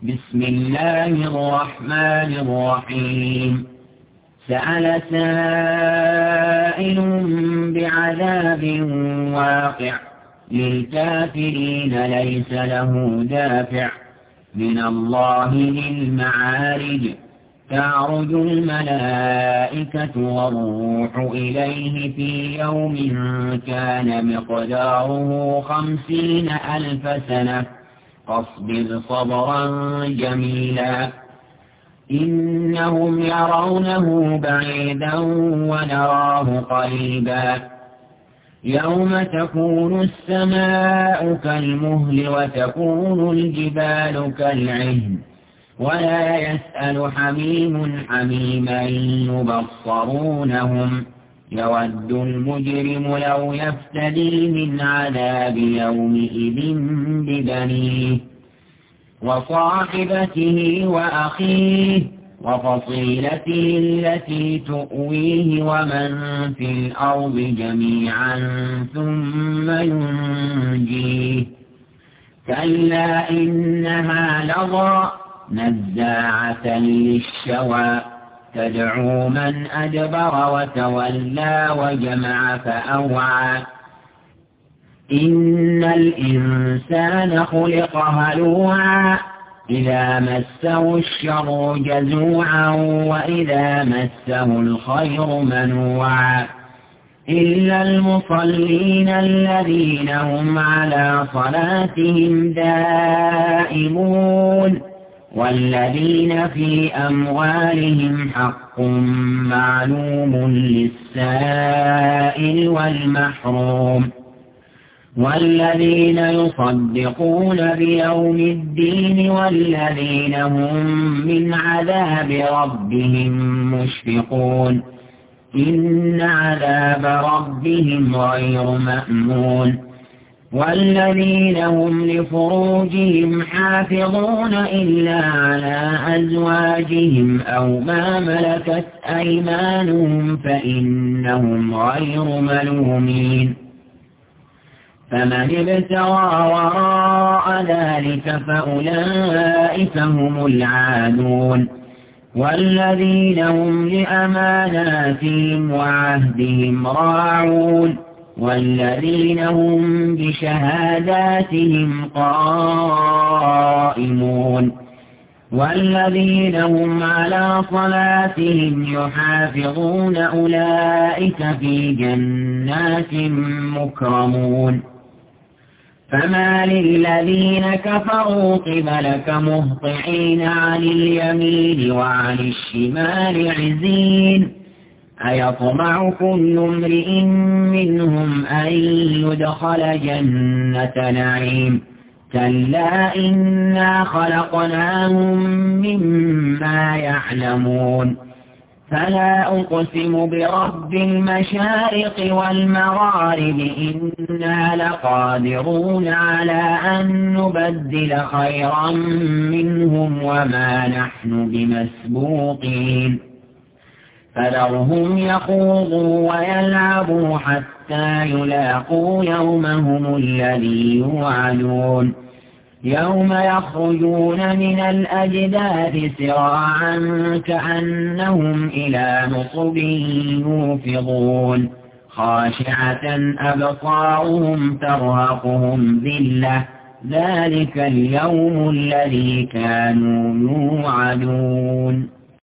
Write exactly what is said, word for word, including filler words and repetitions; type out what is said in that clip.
بسم الله الرحمن الرحيم. سأل سائل بعذاب واقع للكافرين ليس له دافع من الله ذي المعارج تعرج الملائكة والروح إليه في يوم كان مقداره خمسين ألف سنة فاصبر صبرا جميلا إنهم يرونه بعيدا ونراه قريبا يوم تكون السماء كالمهل وتكون الجبال كالعهن ولا يسأل حميم حميما يبصرونهم يود المجرم لو يفتدي من عذاب يومئذ ببنيه وصاحبته وأخيه وفصيلته التي تؤويه ومن في الأرض جميعا ثم ينجيه كلا إنها لظى نزاعة للشوى تدعو من أدبر وتولى وجمع فأوعى إن الإنسان خلق هلوعا إذا مسه الشر جزوعا وإذا مسه الخير منوعا إلا المصلين الذين هم على صلاتهم دائمون والذين في أموالهم حق معلوم للسائل والمحروم والذين يصدقون بيوم الدين والذين هم من عذاب ربهم مشفقون إن عذاب ربهم غير مأمون والذين هم لفروجهم حافظون إلا على أزواجهم أو ما ملكت أيمانهم فإنهم غير ملومين فمن ابتغى وراء ذلك فأولئك هم العادون والذين هم لأماناتهم وعهدهم راعون والذين هم بشهاداتهم قائمون والذين هم على صلاتهم يحافظون أولئك في جنات مكرمون فما للذين كفروا قبلك مهطعين عن اليمين وعن الشمال عزين أيطمع كل امرئ منهم أن يدخل جنة نعيم كلا إنا خلقناهم مما يعلمون فلا أقسم برب المشارق والمغارب إنا لقادرون على أن نبدل خيرا منهم وما نحن بمسبوقين فذرهم يخوضوا ويلعبوا حتى يلاقوا يومهم الذي يوعدون يوم يخرجون من الأجداث سراعا كأنهم إلى نصب يوفضون خاشعة أبصارهم ترهقهم ذلة ذلك اليوم الذي كانوا يوعدون.